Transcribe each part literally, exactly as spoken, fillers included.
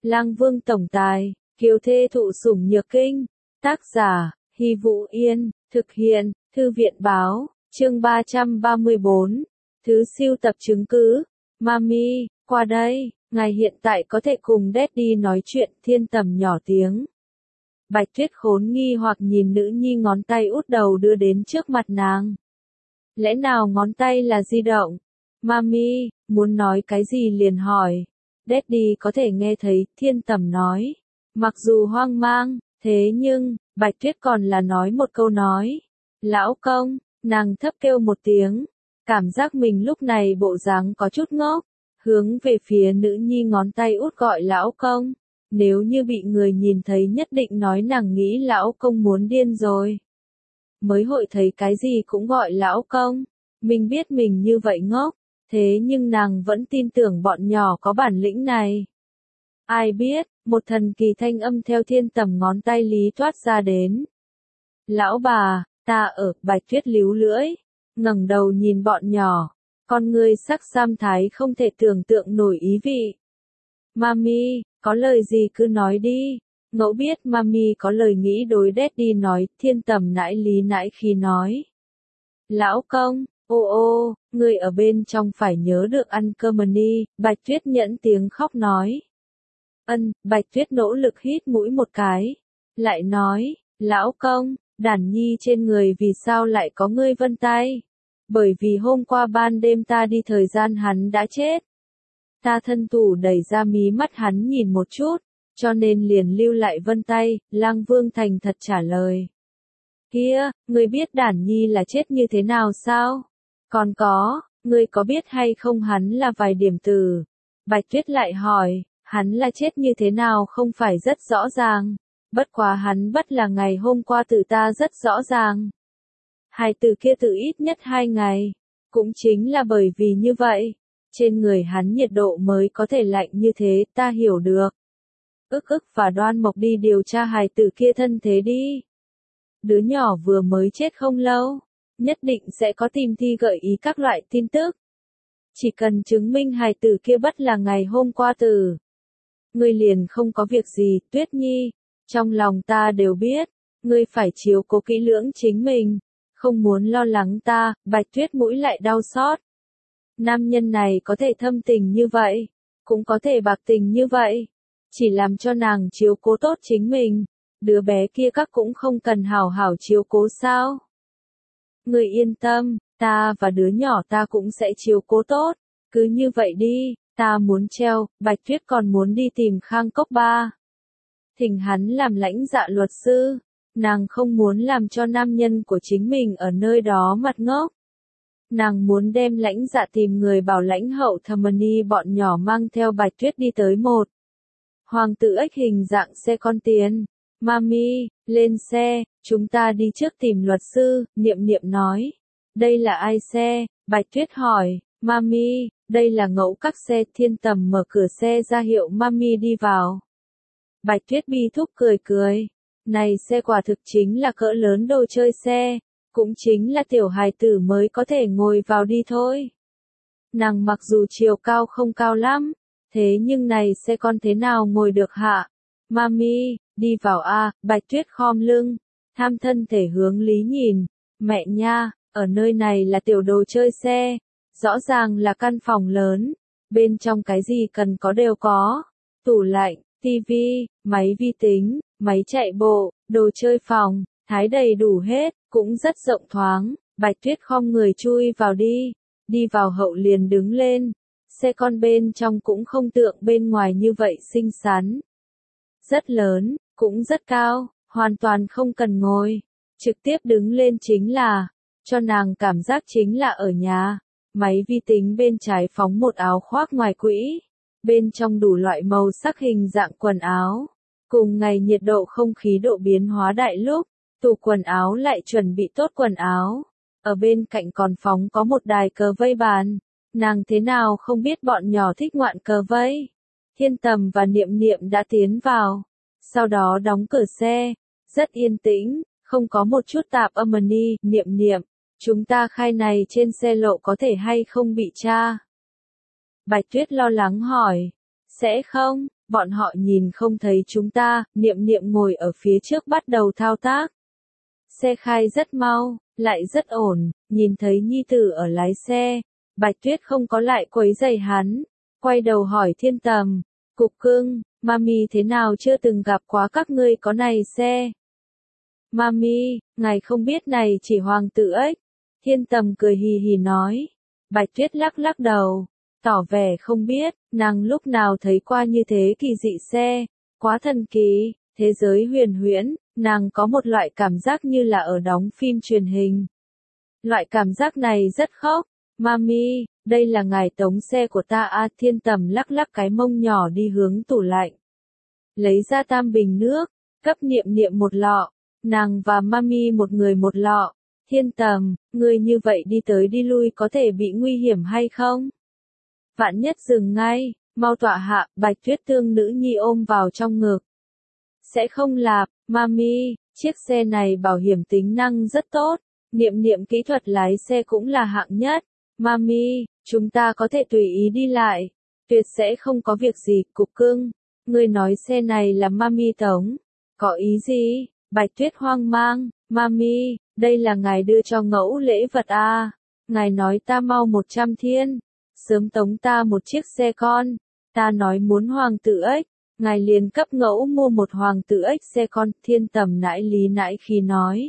Lang Vương tổng tài, kiều thê thụ sủng nhược kinh. Tác giả, Hy Vũ Yên, thực hiện, Thư viện báo, chương ba trăm ba mươi bốn. Thứ siêu tập chứng cứ. Mami, qua đây, ngài hiện tại có thể cùng Daddy nói chuyện. Thiên Tầm nhỏ tiếng. Bạch Tuyết khốn nghi hoặc nhìn nữ nhi ngón tay út đầu đưa đến trước mặt nàng. Lẽ nào ngón tay là di động? Mami, muốn nói cái gì liền hỏi. Daddy có thể nghe thấy, Thiên Tầm nói. Mặc dù hoang mang, thế nhưng, Bạch Tuyết còn là nói một câu nói. Lão công, nàng thấp kêu một tiếng. Cảm giác mình lúc này bộ dáng có chút ngốc. Hướng về phía nữ nhi ngón tay út gọi lão công. Nếu như bị người nhìn thấy nhất định nói nàng nghĩ lão công muốn điên rồi. Mới hội thấy cái gì cũng gọi lão công. Mình biết mình như vậy ngốc. Thế nhưng nàng vẫn tin tưởng bọn nhỏ có bản lĩnh này. Ai biết, một thần kỳ thanh âm theo Thiên Tầm ngón tay lý toát ra đến. Lão bà, ta ở. Bạch Tuyết líu lưỡi, ngẩng đầu nhìn bọn nhỏ. Con ngươi sắc sam thái không thể tưởng tượng nổi ý vị. Mami, có lời gì cứ nói đi. Ngẫu biết Mami có lời nghĩ đối Daddy nói. Thiên Tầm nãi lý nãi khi nói. Lão công, ô ô, người ở bên trong phải nhớ được ăn cơm đi. Bạch Tuyết nhẫn tiếng khóc nói. Ân, Bạch Tuyết nỗ lực hít mũi một cái. Lại nói, lão công, Đản Nhi trên người vì sao lại có ngươi vân tay? Bởi vì hôm qua ban đêm ta đi thời gian hắn đã chết. Ta thân thủ đẩy ra mí mắt hắn nhìn một chút, cho nên liền lưu lại vân tay. Lang Vương thành thật trả lời. Kia, ngươi biết Đản Nhi là chết như thế nào sao? Còn có, ngươi có biết hay không hắn là vài điểm từ? Bạch Tuyết lại hỏi, hắn là chết như thế nào không phải rất rõ ràng. Bất quá hắn bất là ngày hôm qua từ ta rất rõ ràng. Hai từ kia từ ít nhất hai ngày. Cũng chính là bởi vì như vậy. Trên người hắn nhiệt độ mới có thể lạnh như thế, ta hiểu được. Ức ức và Đoan Mộc đi điều tra hài tử kia thân thế đi. Đứa nhỏ vừa mới chết không lâu. Nhất định sẽ có tìm thi gợi ý các loại tin tức. Chỉ cần chứng minh hài tử kia bất là ngày hôm qua từ. Ngươi liền không có việc gì, Tuyết Nhi. Trong lòng ta đều biết. Ngươi phải chiếu cố kỹ lưỡng chính mình. Không muốn lo lắng ta. Bạch Tuyết mũi lại đau xót. Nam nhân này có thể thâm tình như vậy. Cũng có thể bạc tình như vậy. Chỉ làm cho nàng chiếu cố tốt chính mình. Đứa bé kia các cũng không cần hảo hảo chiếu cố sao. Ngươi yên tâm, ta và đứa nhỏ ta cũng sẽ chiếu cố tốt. Cứ như vậy đi, ta muốn treo. Bạch Tuyết còn muốn đi tìm Khang Cốc Ba. Thỉnh hắn làm lãnh dạ luật sư. Nàng không muốn làm cho nam nhân của chính mình ở nơi đó mặt ngốc. Nàng muốn đem lãnh dạ tìm người bảo lãnh hậu Thầm-ni bọn nhỏ mang theo Bạch Tuyết đi tới một. Hoàng tử ếch hình dạng xe con tiến. Mami, lên xe, chúng ta đi trước tìm luật sư, Niệm Niệm nói. Đây là ai xe? Bạch Tuyết hỏi. Mami, đây là ngẫu các xe. Thiên Tầm mở cửa xe ra hiệu Mami đi vào. Bạch Tuyết bi thúc cười cười. Này xe quả thực chính là cỡ lớn đồ chơi xe. Cũng chính là tiểu hài tử mới có thể ngồi vào đi thôi. Nàng mặc dù chiều cao không cao lắm. Thế nhưng này xe con thế nào ngồi được hả? Mami, đi vào a. Bạch Tuyết khom lưng. Tham thân thể hướng Lý nhìn. Mẹ nha, ở nơi này là tiểu đồ chơi xe. Rõ ràng là căn phòng lớn. Bên trong cái gì cần có đều có. Tủ lạnh, tivi, máy vi tính, máy chạy bộ, đồ chơi phòng. Thái đầy đủ hết, cũng rất rộng thoáng. Bạch Tuyết khom người chui vào đi. Đi vào hậu liền đứng lên. Xe con bên trong cũng không tượng bên ngoài như vậy xinh xắn. Rất lớn, cũng rất cao, hoàn toàn không cần ngồi. Trực tiếp đứng lên chính là, cho nàng cảm giác chính là ở nhà. Máy vi tính bên trái phóng một áo khoác ngoài quỹ. Bên trong đủ loại màu sắc hình dạng quần áo. Cùng ngày nhiệt độ không khí độ biến hóa đại lúc, tủ quần áo lại chuẩn bị tốt quần áo. Ở bên cạnh còn phóng có một đài cờ vây bàn. Nàng thế nào không biết bọn nhỏ thích ngoạn cờ vây. Thiên Tầm và Niệm Niệm đã tiến vào. Sau đó đóng cửa xe. Rất yên tĩnh, không có một chút tạp âm ni. Niệm Niệm, chúng ta khai này trên xe lộ có thể hay không bị tra? Bạch Tuyết lo lắng hỏi. Sẽ không, bọn họ nhìn không thấy chúng ta, Niệm Niệm ngồi ở phía trước bắt đầu thao tác. Xe khai rất mau, lại rất ổn, nhìn thấy nhi tử ở lái xe, Bạch Tuyết không có lại quấy rầy hắn, quay đầu hỏi Thiên Tầm, Cục Cưng, Mami thế nào chưa từng gặp quá các ngươi có này xe. Mami, ngài không biết này chỉ hoàng tử ếch. Thiên Tầm cười hì hì nói. Bạch Tuyết lắc lắc đầu, tỏ vẻ không biết, nàng lúc nào thấy qua như thế kỳ dị xe, quá thần kỳ, thế giới huyền huyễn, nàng có một loại cảm giác như là ở đóng phim truyền hình. Loại cảm giác này rất khóc. Mami, đây là ngài tống xe của ta a. Thiên Tầm lắc lắc cái mông nhỏ đi hướng tủ lạnh. Lấy ra tam bình nước, cấp Niệm Niệm một lọ, nàng và Mami một người một lọ. Thiên Tầm, ngươi như vậy đi tới đi lui có thể bị nguy hiểm hay không? Vạn nhất dừng ngay, mau tọa hạ, Bạch Tuyết thương nữ nhi ôm vào trong ngực. Sẽ không lạp, Mami, chiếc xe này bảo hiểm tính năng rất tốt, Niệm Niệm kỹ thuật lái xe cũng là hạng nhất. Mami, chúng ta có thể tùy ý đi lại, tuyệt sẽ không có việc gì. Cục Cưng, ngươi nói xe này là Mami tống, có ý gì? Bạch Tuyết hoang mang, Mami, đây là ngài đưa cho ngẫu lễ vật à, ngài nói ta mau một trăm thiên, sớm tống ta một chiếc xe con, ta nói muốn hoàng tử ếch, ngài liền cấp ngẫu mua một hoàng tử ếch xe con. Thiên Tầm nãi lý nãi khi nói.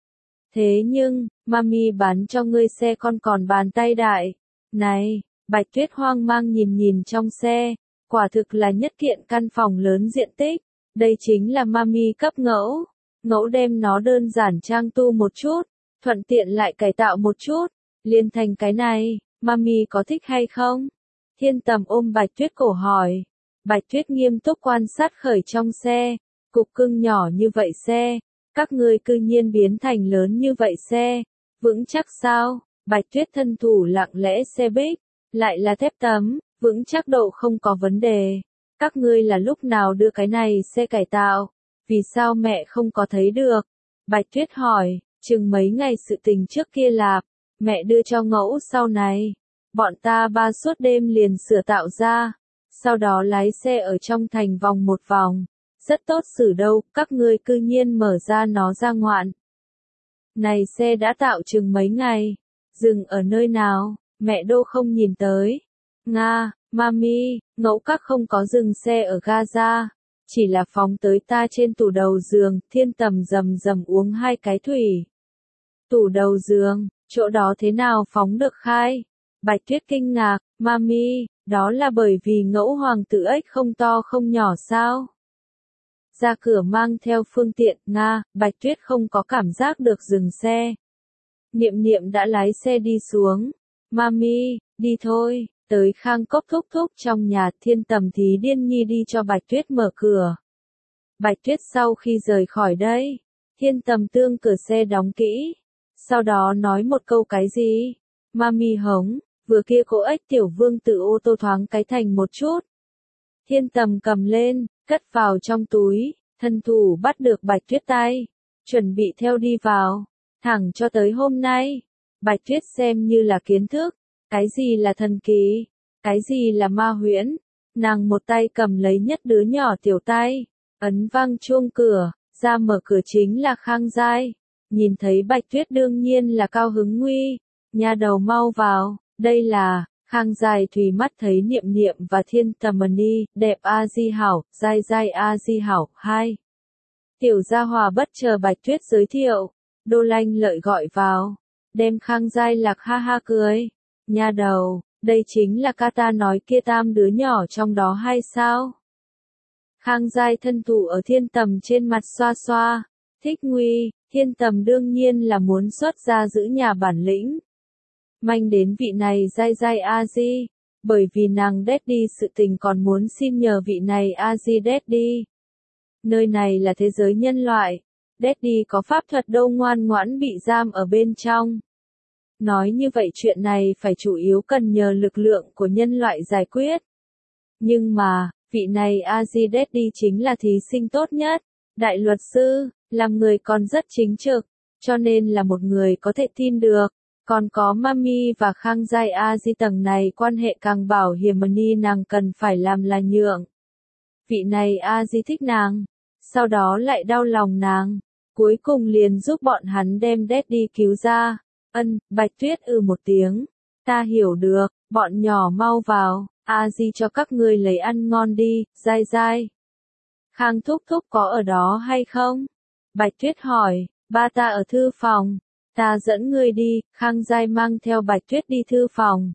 Thế nhưng, Mami bán cho ngươi xe con còn bàn tay đại. Này, Bạch Tuyết hoang mang nhìn nhìn trong xe, quả thực là nhất kiện căn phòng lớn diện tích, đây chính là Mami cấp ngẫu. Ngẫu đem nó đơn giản trang tu một chút, thuận tiện lại cải tạo một chút, liền thành cái này, Mami có thích hay không? Thiên Tầm ôm Bạch Tuyết cổ hỏi. Bạch Tuyết nghiêm túc quan sát khởi trong xe, Cục Cưng nhỏ như vậy xe, các ngươi cư nhiên biến thành lớn như vậy xe, vững chắc sao? Bạch Tuyết thân thủ lặng lẽ xe bích, lại là thép tấm, vững chắc độ không có vấn đề. Các ngươi là lúc nào đưa cái này xe cải tạo? Vì sao mẹ không có thấy được? Bạch Tuyết hỏi, chừng mấy ngày sự tình trước kia lạp, mẹ đưa cho ngẫu sau này. Bọn ta ba suốt đêm liền sửa tạo ra, sau đó lái xe ở trong thành vòng một vòng. Rất tốt xử đâu, các ngươi cư nhiên mở ra nó ra ngoạn. Này xe đã tạo chừng mấy ngày, dừng ở nơi nào, mẹ đô không nhìn tới. Nga, Mami, ngẫu các không có dừng xe ở Gaza, chỉ là phóng tới ta trên tủ đầu giường. Thiên Tầm rầm rầm uống hai cái thủy. Tủ đầu giường, chỗ đó thế nào phóng được khai? Bạch Tuyết kinh ngạc, Mami, đó là bởi vì ngẫu hoàng tử ếch không to không nhỏ sao? Ra cửa mang theo phương tiện. Nga, Bạch Tuyết không có cảm giác được dừng xe. Niệm Niệm đã lái xe đi xuống. Mami, đi thôi, tới Khang Cốc thúc thúc trong nhà. Thiên Tầm thì điên nhi đi cho Bạch Tuyết mở cửa. Bạch Tuyết sau khi rời khỏi đây, Thiên Tầm tương cửa xe đóng kỹ. Sau đó nói một câu cái gì? Mami hống, vừa kia cô ếch tiểu vương tự ô tô thoáng cái thành một chút. Thiên Tầm cầm lên, cất vào trong túi, thân thủ bắt được Bạch Tuyết tay, chuẩn bị theo đi vào, thẳng cho tới hôm nay. Bạch Tuyết xem như là kiến thức, cái gì là thần kỳ, cái gì là ma huyễn, nàng một tay cầm lấy nhất đứa nhỏ tiểu tay, ấn vang chuông cửa, ra mở cửa chính là Khang Giai, nhìn thấy Bạch Tuyết đương nhiên là cao hứng nguy, nha đầu mau vào, đây là... Khang Giai thùy mắt thấy Niệm Niệm và Thiên Tầm ni, đẹp a di hảo, Giai Giai a di hảo, hai. Tiểu gia hòa bất chờ Bạch Tuyết giới thiệu, Đô Lanh Lợi gọi vào, đem Khang Giai lạc ha ha cười, nha đầu, đây chính là ca ta nói kia tam đứa nhỏ trong đó hay sao? Khang Giai thân thủ ở Thiên Tầm trên mặt xoa xoa, thích nguy, Thiên Tầm đương nhiên là muốn xuất ra giữ nhà bản lĩnh. Manh đến vị này Giai Giai a di, bởi vì nàng Daddy sự tình còn muốn xin nhờ vị này a di Daddy. Nơi này là thế giới nhân loại, Daddy có pháp thuật đâu ngoan ngoãn bị giam ở bên trong. Nói như vậy chuyện này phải chủ yếu cần nhờ lực lượng của nhân loại giải quyết. Nhưng mà, vị này a di Daddy chính là thí sinh tốt nhất, đại luật sư, làm người còn rất chính trực, cho nên là một người có thể tin được. Còn có Mami và Khang Giai a di tầng này quan hệ càng bảo hiểm ni nàng cần phải làm là nhượng. vị này A Di thích nàng, sau đó lại đau lòng nàng, cuối cùng liền giúp bọn hắn đem Daddy cứu ra. Ân, Bạch Tuyết ừ một tiếng, ta hiểu được, bọn nhỏ mau vào, A Di cho các ngươi lấy ăn ngon đi, dai dai. Khang thúc thúc có ở đó hay không? Bạch Tuyết hỏi, ba ta ở thư phòng, ta dẫn ngươi đi, Khang Giai mang theo Bạch Tuyết đi thư phòng.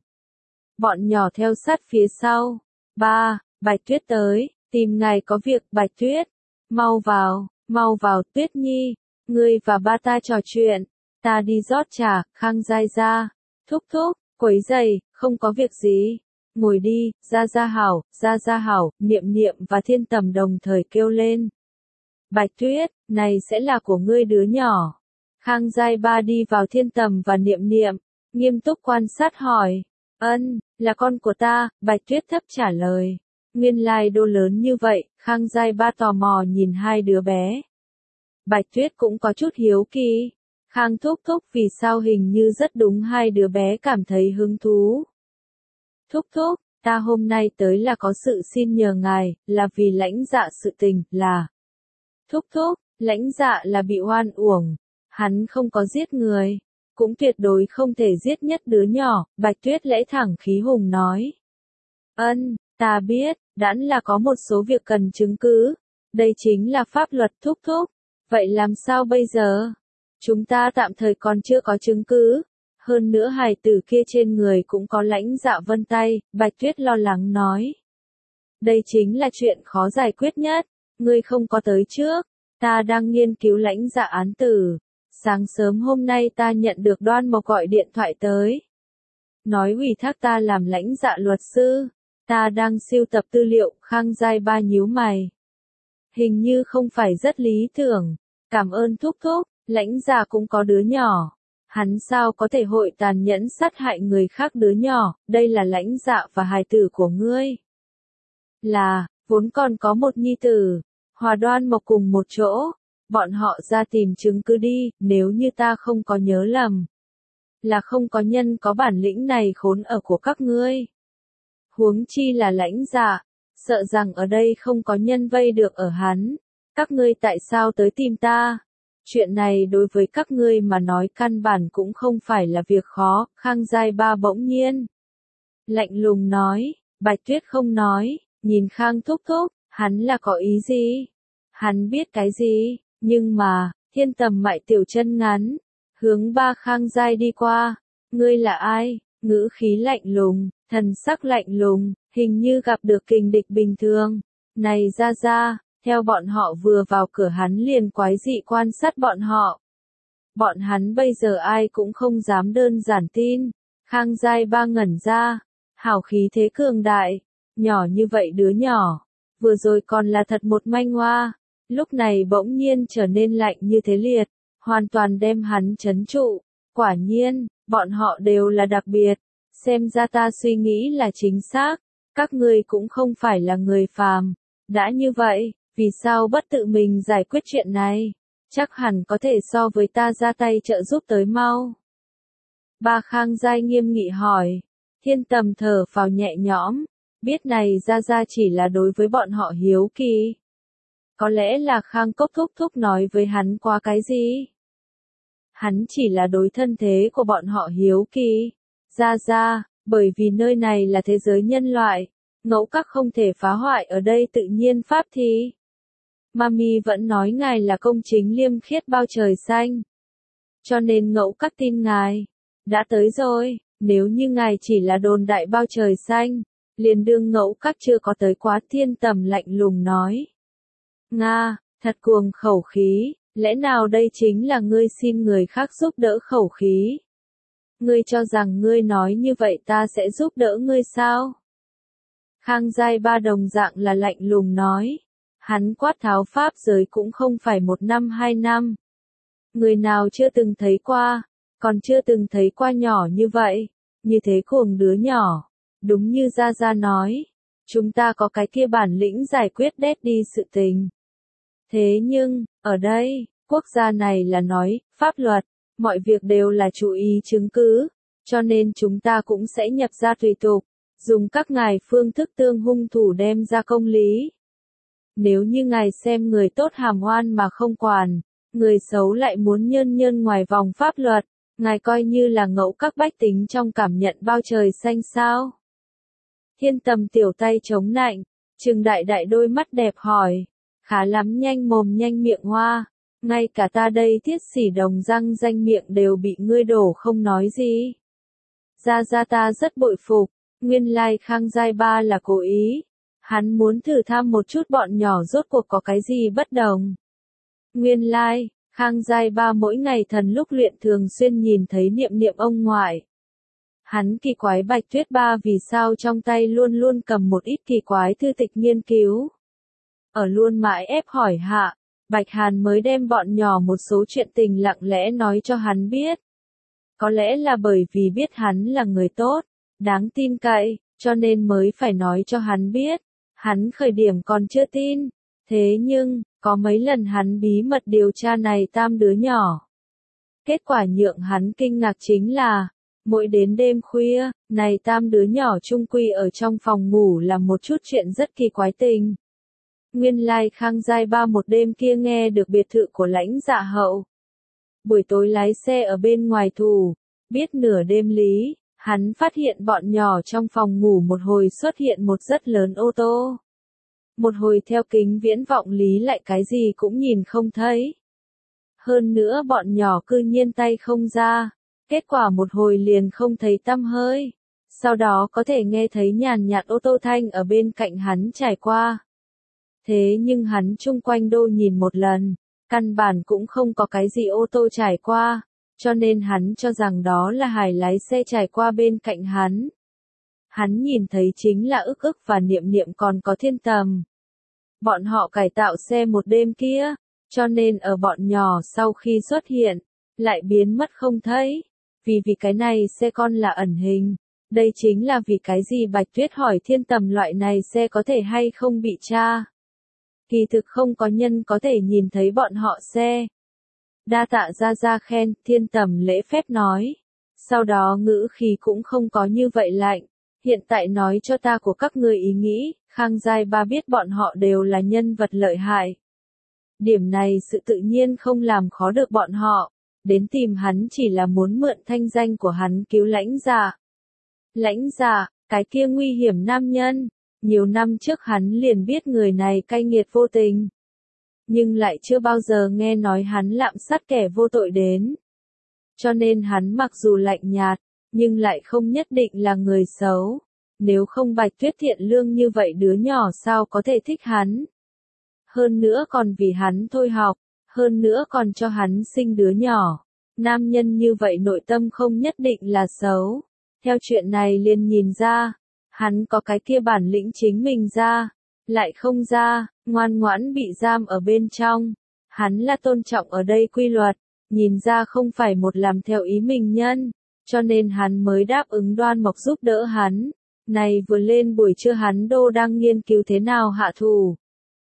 Bọn nhỏ theo sát phía sau, ba, Bạch Tuyết tới, tìm ngài có việc. Bạch Tuyết, mau vào, mau vào Tuyết Nhi, ngươi và ba ta trò chuyện, ta đi rót trà. Khang Giai ra, thúc thúc, quấy giày, không có việc gì. Ngồi đi, Gia Gia hảo, Gia Gia hảo, Niệm Niệm và Thiên Tầm đồng thời kêu lên. Bạch Tuyết, này sẽ là của ngươi đứa nhỏ. Khang Giai ba đi vào Thiên Tầm và Niệm Niệm, nghiêm túc quan sát hỏi. Ân, là con của ta, Bạch Tuyết thấp trả lời. Nguyên lai đô lớn như vậy, Khang Giai ba tò mò nhìn hai đứa bé. Bạch Tuyết cũng có chút hiếu kỳ. Khang thúc thúc vì sao hình như rất đúng hai đứa bé cảm thấy hứng thú. Thúc thúc, ta hôm nay tới là có sự xin nhờ ngài, là vì lãnh dạ sự tình, là. Thúc thúc, lãnh dạ là bị oan uổng, hắn không có giết người, cũng tuyệt đối không thể giết nhất đứa nhỏ. Bạch Tuyết lẽ thẳng khí hùng nói. Ân, ta biết, đẵn là có một số việc cần chứng cứ, đây chính là pháp luật. Thúc thúc, vậy làm sao bây giờ? Chúng ta tạm thời còn chưa có chứng cứ. Hơn nữa hài tử kia trên người cũng có lãnh dạ vân tay, Bạch Tuyết lo lắng nói. Đây chính là chuyện khó giải quyết nhất, ngươi không có tới trước, ta đang nghiên cứu lãnh dạ án tử. Sáng sớm hôm nay ta nhận được Đoan Mộc gọi điện thoại tới. Nói ủy thác ta làm lãnh dạ luật sư, ta đang sưu tập tư liệu. Khang Giai ba nhíu mày. Hình như không phải rất lý tưởng, cảm ơn thúc thúc, lãnh dạ cũng có đứa nhỏ. Hắn sao có thể hội tàn nhẫn sát hại người khác đứa nhỏ, đây là lãnh dạ và hài tử của ngươi. Là, vốn còn có một nhi tử, Hòa Đoan Mộc cùng một chỗ, bọn họ ra tìm chứng cứ đi, nếu như ta không có nhớ lầm. Là không có nhân có bản lĩnh này khốn ở của các ngươi. Huống chi là lãnh dạ, sợ rằng ở đây không có nhân vây được ở hắn. Các ngươi tại sao tới tìm ta? Chuyện này đối với các ngươi mà nói căn bản cũng không phải là việc khó. Khang Giai ba bỗng nhiên lạnh lùng nói. Bạch Tuyết không nói, nhìn Khang thúc thúc, hắn là có ý gì? Hắn biết cái gì? Nhưng mà, Thiên Tầm mại tiểu chân ngắn, hướng ba Khang Giai đi qua. Ngươi là ai? Ngữ khí lạnh lùng, thần sắc lạnh lùng, hình như gặp được kình địch bình thường. Này ra ra, theo bọn họ vừa vào cửa hắn liền quái dị quan sát bọn họ. Bọn hắn bây giờ ai cũng không dám đơn giản tin. Khang Giai ba ngẩn ra, hào khí thế cường đại, nhỏ như vậy đứa nhỏ, vừa rồi còn là thật một manh hoa, lúc này bỗng nhiên trở nên lạnh như thế liệt, hoàn toàn đem hắn trấn trụ. Quả nhiên, bọn họ đều là đặc biệt, xem ra ta suy nghĩ là chính xác, các ngươi cũng không phải là người phàm. Đã như vậy, vì sao bất tự mình giải quyết chuyện này? Chắc hẳn có thể so với ta ra tay trợ giúp tới mau. Ba Khang Giai nghiêm nghị hỏi. Thiên Tầm thở phào nhẹ nhõm, biết này ra ra chỉ là đối với bọn họ hiếu kỳ. Có lẽ là Khang Cốc thúc thúc nói với hắn qua cái gì? Hắn chỉ là đối thân thế của bọn họ hiếu kỳ. Ra ra, bởi vì nơi này là thế giới nhân loại, ngẫu các không thể phá hoại ở đây tự nhiên pháp thì. Mami vẫn nói ngài là công chính liêm khiết bao trời xanh. Cho nên ngẫu các tin ngài. Đã tới rồi, nếu như ngài chỉ là đồn đại bao trời xanh, liền đương ngẫu các chưa có tới quá. Thiên Tầm lạnh lùng nói. Nga, thật cuồng khẩu khí, lẽ nào đây chính là ngươi xin người khác giúp đỡ khẩu khí? Ngươi cho rằng ngươi nói như vậy ta sẽ giúp đỡ ngươi sao? Khang Giai ba đồng dạng là lạnh lùng nói. Hắn quát tháo pháp giới cũng không phải một năm hai năm. Người nào chưa từng thấy qua, còn chưa từng thấy qua nhỏ như vậy, như thế cuồng đứa nhỏ. Đúng như Gia Gia nói, chúng ta có cái kia bản lĩnh giải quyết đét đi sự tình. Thế nhưng, ở đây, quốc gia này là nói, pháp luật, mọi việc đều là chú ý chứng cứ, cho nên chúng ta cũng sẽ nhập ra tùy tục, dùng các ngài phương thức tương hung thủ đem ra công lý. nếu như ngài xem người tốt hàm oan mà không quản, người xấu lại muốn nhơn nhơn ngoài vòng pháp luật, ngài coi như là ngẫu các bách tính trong cảm nhận bao trời xanh sao? Thiên Tầm tiểu tay chống nạnh, trừng đại đại đôi mắt đẹp hỏi, khá lắm nhanh mồm nhanh miệng hoa, ngay cả ta đây thiết sỉ đồng răng danh miệng đều bị ngươi đổ không nói gì. Gia Gia ta rất bội phục, nguyên lai Khang Giai Ba là cố ý, hắn muốn thử thăm một chút bọn nhỏ rốt cuộc có cái gì bất đồng. Nguyên lai, Khang Giai Ba mỗi ngày thần lúc luyện thường xuyên nhìn thấy Niệm Niệm ông ngoại. Hắn kỳ quái Bạch Tuyết Ba vì sao trong tay luôn luôn cầm một ít kỳ quái thư tịch nghiên cứu. Ở luôn mãi ép hỏi hạ, Bạch Hàn mới đem bọn nhỏ một số chuyện tình lặng lẽ nói cho hắn biết. Có lẽ là bởi vì biết hắn là người tốt, đáng tin cậy, cho nên mới phải nói cho hắn biết. Hắn khởi điểm còn chưa tin, thế nhưng, có mấy lần hắn bí mật điều tra này tam đứa nhỏ. Kết quả nhượng hắn kinh ngạc chính là, mỗi đến đêm khuya, này tam đứa nhỏ chung quy ở trong phòng ngủ là một chút chuyện rất kỳ quái tình. Nguyên lai Khang Giai Ba một đêm kia nghe được biệt thự của Lãnh Dạ Hậu. Buổi tối lái xe ở bên ngoài thủ, biết nửa đêm lý, hắn phát hiện bọn nhỏ trong phòng ngủ một hồi xuất hiện một rất lớn ô tô. Một hồi theo kính viễn vọng lý lại cái gì cũng nhìn không thấy. Hơn nữa bọn nhỏ cư nhiên tay không ra, kết quả một hồi liền không thấy tăm hơi. Sau đó có thể nghe thấy nhàn nhạt ô tô thanh ở bên cạnh hắn trải qua. Thế nhưng hắn chung quanh đô nhìn một lần, căn bản cũng không có cái gì ô tô trải qua, cho nên hắn cho rằng đó là Hải lái xe trải qua bên cạnh hắn. Hắn nhìn thấy chính là Ức Ức và Niệm Niệm còn có Thiên Tầm. Bọn họ cải tạo xe một đêm kia, cho nên ở bọn nhỏ sau khi xuất hiện, lại biến mất không thấy. Vì vì cái này xe con là ẩn hình. Đây chính là vì cái gì Bạch Tuyết hỏi Thiên Tầm loại này xe có thể hay không bị tra. Kỳ thực không có nhân có thể nhìn thấy bọn họ xe. Đa tạ Gia Gia khen, Thiên Tầm lễ phép nói. Sau đó ngữ khí cũng không có như vậy lạnh. Hiện tại nói cho ta của các người ý nghĩ, Khang Giai Ba biết bọn họ đều là nhân vật lợi hại. Điểm này sự tự nhiên không làm khó được bọn họ. Đến tìm hắn chỉ là muốn mượn thanh danh của hắn cứu Lãnh Dạ. Lãnh Dạ, cái kia nguy hiểm nam nhân. Nhiều năm trước hắn liền biết người này cay nghiệt vô tình. Nhưng lại chưa bao giờ nghe nói hắn lạm sát kẻ vô tội đến. Cho nên hắn mặc dù lạnh nhạt, nhưng lại không nhất định là người xấu. Nếu không Bạch Tuyết thiện lương như vậy đứa nhỏ sao có thể thích hắn. Hơn nữa còn vì hắn thôi học, hơn nữa còn cho hắn sinh đứa nhỏ. Nam nhân như vậy nội tâm không nhất định là xấu. Theo chuyện này liền nhìn ra, hắn có cái kia bản lĩnh chính mình ra, lại không ra, ngoan ngoãn bị giam ở bên trong. Hắn là tôn trọng ở đây quy luật, nhìn ra không phải một làm theo ý mình nhân, cho nên hắn mới đáp ứng Đoan Mộc giúp đỡ hắn. Này vừa lên buổi trưa hắn đô đang nghiên cứu thế nào hạ thủ.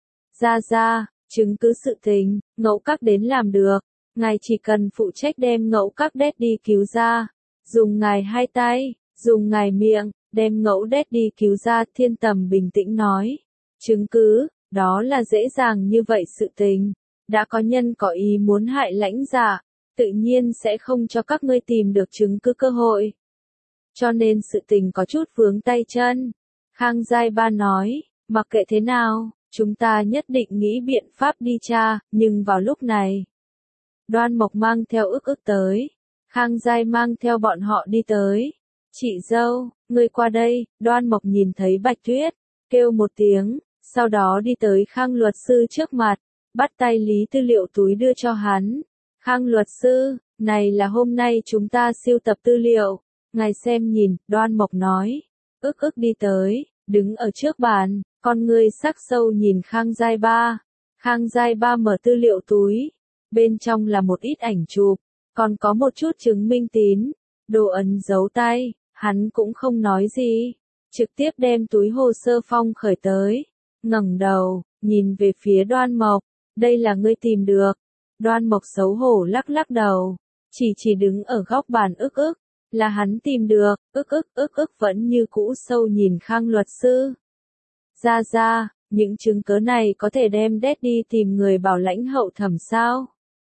Ra ra, chứng cứ sự tình, Ngẫu Các đến làm được, ngài chỉ cần phụ trách đem Ngẫu Các đét đi cứu ra, dùng ngài hai tay, dùng ngài miệng, đem Ngẫu đét đi cứu ra. Thiên Tầm bình tĩnh nói, chứng cứ, đó là dễ dàng như vậy sự tình, đã có nhân có ý muốn hại Lãnh Dạ, tự nhiên sẽ không cho các ngươi tìm được chứng cứ cơ hội. Cho nên sự tình có chút vướng tay chân. Khang Giai Ba nói, mặc kệ thế nào, chúng ta nhất định nghĩ biện pháp đi tra, nhưng vào lúc này, Đoan Mộc mang theo Ức Ức tới, Khang Giai mang theo bọn họ đi tới. Chị dâu, ngươi qua đây. Đoan Mộc nhìn thấy Bạch Tuyết, kêu một tiếng, sau đó đi tới Khang luật sư trước mặt, bắt tay lý tư liệu túi đưa cho hắn. Khang luật sư, này là hôm nay chúng ta siêu tập tư liệu, ngài xem nhìn. Đoan Mộc nói. Ức Ức đi tới, đứng ở trước bàn, con ngươi sắc sâu nhìn Khang Giai Ba. Khang Giai Ba mở tư liệu túi, bên trong là một ít ảnh chụp, còn có một chút chứng minh tín, đồ ấn dấu tay. Hắn cũng không nói gì, trực tiếp đem túi hồ sơ phong khởi tới, ngẩng đầu, nhìn về phía Đoan Mộc, đây là ngươi tìm được. Đoan Mộc xấu hổ lắc lắc đầu, chỉ chỉ đứng ở góc bàn Ức Ức, là hắn tìm được. Ức Ức, Ức Ức vẫn như cũ sâu nhìn Khang luật sư. Ra ra, Những chứng cớ này có thể đem Daddy tìm người bảo lãnh hậu thẩm sao?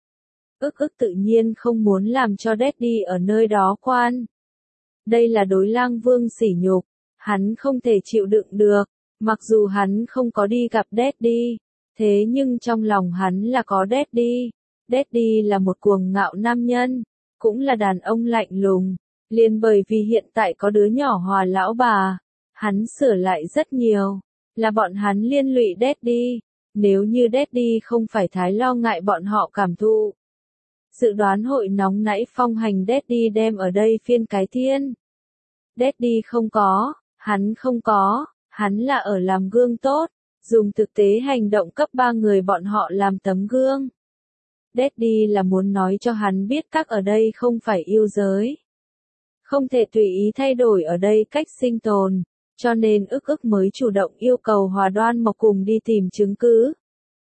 Ức ức tự nhiên không muốn làm cho Daddy ở nơi đó quan. Đây là đối Lang Vương sỉ nhục, hắn không thể chịu đựng được, mặc dù hắn không có đi gặp Daddy, thế nhưng trong lòng hắn là có Daddy. Daddy là một cuồng ngạo nam nhân, cũng là đàn ông lạnh lùng, liền bởi vì hiện tại có đứa nhỏ hòa lão bà, hắn sửa lại rất nhiều, là bọn hắn liên lụy Daddy, nếu như Daddy không phải thái lo ngại bọn họ cảm thụ. Dự đoán hội nóng nảy phong hành Daddy đem ở đây phiên cái thiên. Daddy không có, hắn không có, hắn là ở làm gương tốt, dùng thực tế hành động cấp ba người bọn họ làm tấm gương. Daddy là muốn nói cho hắn biết các ở đây không phải yêu giới. Không thể tùy ý thay đổi ở đây cách sinh tồn, cho nên ức ức mới chủ động yêu cầu Hòa Đoan Mộc cùng đi tìm chứng cứ.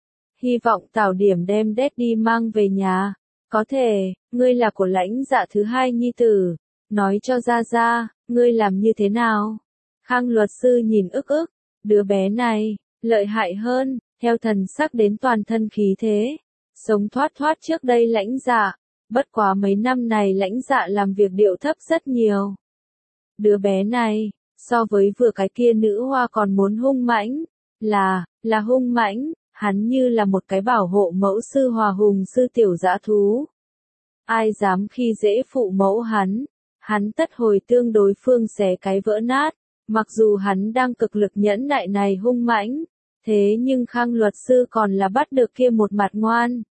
Hy vọng Tào Điểm đem Daddy mang về nhà. Có thể, ngươi là của lãnh dạ thứ hai nhi tử, nói cho ra ra, ngươi làm như thế nào? Khang luật sư nhìn ức ức, đứa bé này, lợi hại hơn, theo thần sắc đến toàn thân khí thế, sống thoát thoát trước đây lãnh dạ, bất quá mấy năm này lãnh dạ làm việc điệu thấp rất nhiều. Đứa bé này, so với vừa cái kia nữ hoa còn muốn hung mãnh, là, là hung mãnh. Hắn như là một cái bảo hộ mẫu sư hòa hùng sư tiểu dã thú. Ai dám khi dễ phụ mẫu hắn, hắn tất hồi tương đối phương xé cái vỡ nát, mặc dù hắn đang cực lực nhẫn nại này hung mãnh, thế nhưng Khang luật sư còn là bắt được kia một mặt ngoan.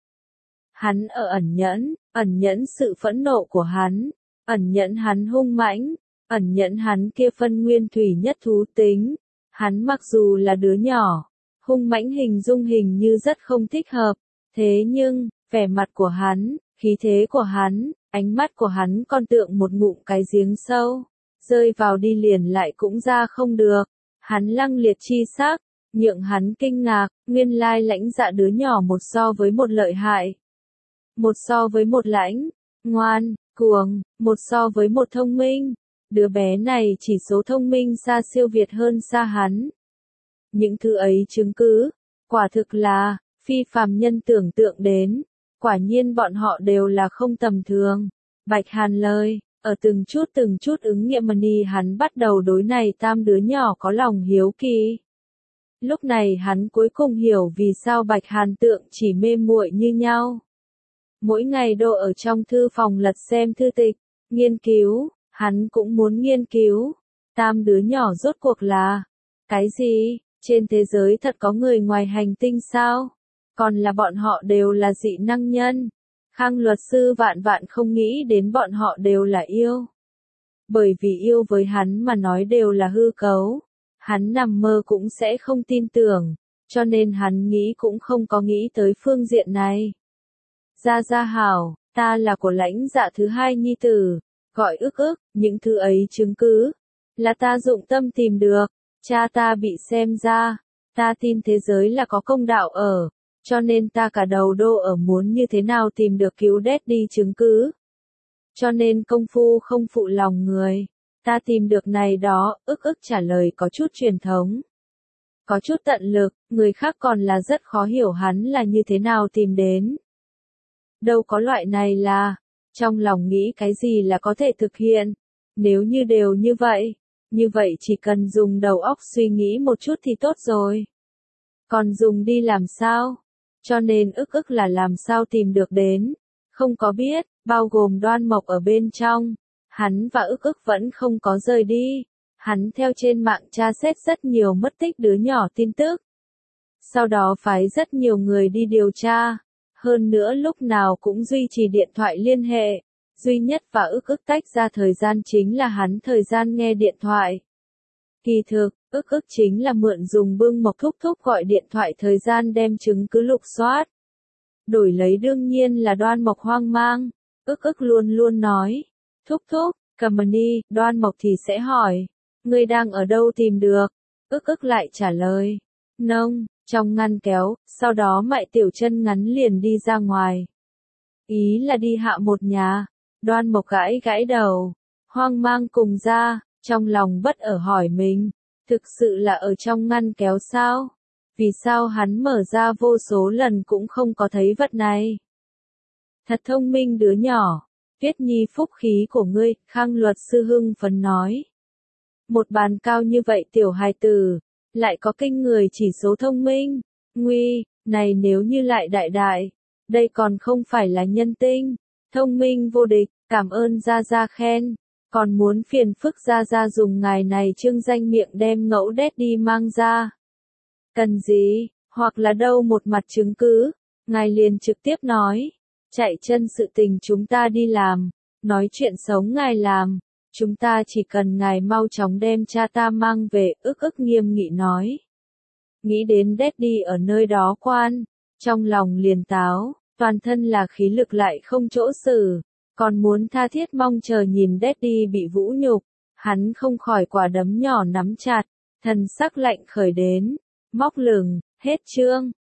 Hắn ở ẩn nhẫn, ẩn nhẫn sự phẫn nộ của hắn, ẩn nhẫn hắn hung mãnh, ẩn nhẫn hắn kia phân nguyên thủy nhất thú tính. Hắn mặc dù là đứa nhỏ, hung mãnh hình dung hình như rất không thích hợp, thế nhưng, vẻ mặt của hắn, khí thế của hắn, ánh mắt của hắn còn tượng một ngụm cái giếng sâu, rơi vào đi liền lại cũng ra không được. Hắn lăng liệt chi sắc, nhượng hắn kinh ngạc, nguyên lai lãnh dạ đứa nhỏ một so với một lợi hại. Một so với một lãnh, ngoan, cuồng, một so với một thông minh. Đứa bé này chỉ số thông minh xa siêu việt hơn xa hắn. Những thứ ấy chứng cứ, quả thực là, phi phàm nhân tưởng tượng đến, quả nhiên bọn họ đều là không tầm thường. Bạch Hàn lời, ở từng chút từng chút ứng nghiệm mani hắn bắt đầu đối này tam đứa nhỏ có lòng hiếu kỳ. Lúc này hắn cuối cùng hiểu vì sao Bạch Hàn tượng chỉ mê muội như nhau. Mỗi ngày đô ở trong thư phòng lật xem thư tịch, nghiên cứu, hắn cũng muốn nghiên cứu. Tam đứa nhỏ rốt cuộc là, cái gì? Trên thế giới thật có người ngoài hành tinh sao? Còn là bọn họ đều là dị năng nhân. Khang luật sư vạn vạn không nghĩ đến bọn họ đều là yêu. Bởi vì yêu với hắn mà nói đều là hư cấu. Hắn nằm mơ cũng sẽ không tin tưởng, cho nên hắn nghĩ cũng không có nghĩ tới phương diện này. Gia Gia hảo, ta là của lãnh dạ thứ hai nhi tử, gọi ức ức, những thứ ấy chứng cứ, là ta dụng tâm tìm được. Cha ta bị xem ra, ta tin thế giới là có công đạo ở, cho nên ta cả đầu đô ở muốn như thế nào tìm được cứu Daddy chứng cứ. Cho nên công phu không phụ lòng người, ta tìm được này đó, ức ức trả lời có chút truyền thống. Có chút tận lực, người khác còn là rất khó hiểu hắn là như thế nào tìm đến. Đâu có loại này là, trong lòng nghĩ cái gì là có thể thực hiện, nếu như đều như vậy. Như vậy chỉ cần dùng đầu óc suy nghĩ một chút thì tốt rồi. Còn dùng đi làm sao? Cho nên ức ức là làm sao tìm được đến. Không có biết, bao gồm Đoan Mộc ở bên trong. Hắn và ức ức vẫn không có rời đi. Hắn theo trên mạng tra xét rất nhiều mất tích đứa nhỏ tin tức. Sau đó phái rất nhiều người đi điều tra. Hơn nữa lúc nào cũng duy trì điện thoại liên hệ. Duy nhất và ức ức tách ra thời gian chính là hắn thời gian nghe điện thoại. Kỳ thực, ức ức chính là mượn dùng Bưng Mộc thúc thúc gọi điện thoại thời gian đem chứng cứ lục soát. Đổi lấy đương nhiên là Đoan Mộc hoang mang. Ức ức luôn luôn nói. Thúc thúc, Kamani, Đoan Mộc thì sẽ hỏi. Ngươi đang ở đâu tìm được? Ức ức lại trả lời. Nông, trong ngăn kéo, sau đó Mại Tiểu Chân ngắn liền đi ra ngoài. Ý là đi hạ một nhà. Đoan Mộc gãi gãi đầu, hoang mang cùng ra, trong lòng bất ở hỏi mình, thực sự là ở trong ngăn kéo sao? Vì sao hắn mở ra vô số lần cũng không có thấy vật này? Thật thông minh đứa nhỏ, Tuyết Nhi phúc khí của ngươi, Khang luật sư hưng phấn nói. Một bàn cao như vậy tiểu hài tử, lại có kinh người chỉ số thông minh, nguy, này nếu như lại đại đại, đây còn không phải là nhân tinh, thông minh vô địch, cảm ơn Gia Gia khen, còn muốn phiền phức Gia Gia dùng ngài này trương danh miệng đem ngẫu đét đi mang ra. Cần gì, hoặc là đâu một mặt chứng cứ, ngài liền trực tiếp nói, chạy chân sự tình chúng ta đi làm, nói chuyện sống ngài làm, chúng ta chỉ cần ngài mau chóng đem cha ta mang về, ức ức nghiêm nghị nói. Nghĩ đến Daddy ở nơi đó quan, trong lòng liền táo, toàn thân là khí lực lại không chỗ xử, còn muốn tha thiết mong chờ nhìn Daddy bị vũ nhục, hắn không khỏi quả đấm nhỏ nắm chặt, thần sắc lạnh khởi đến, móc lửng, hết chương.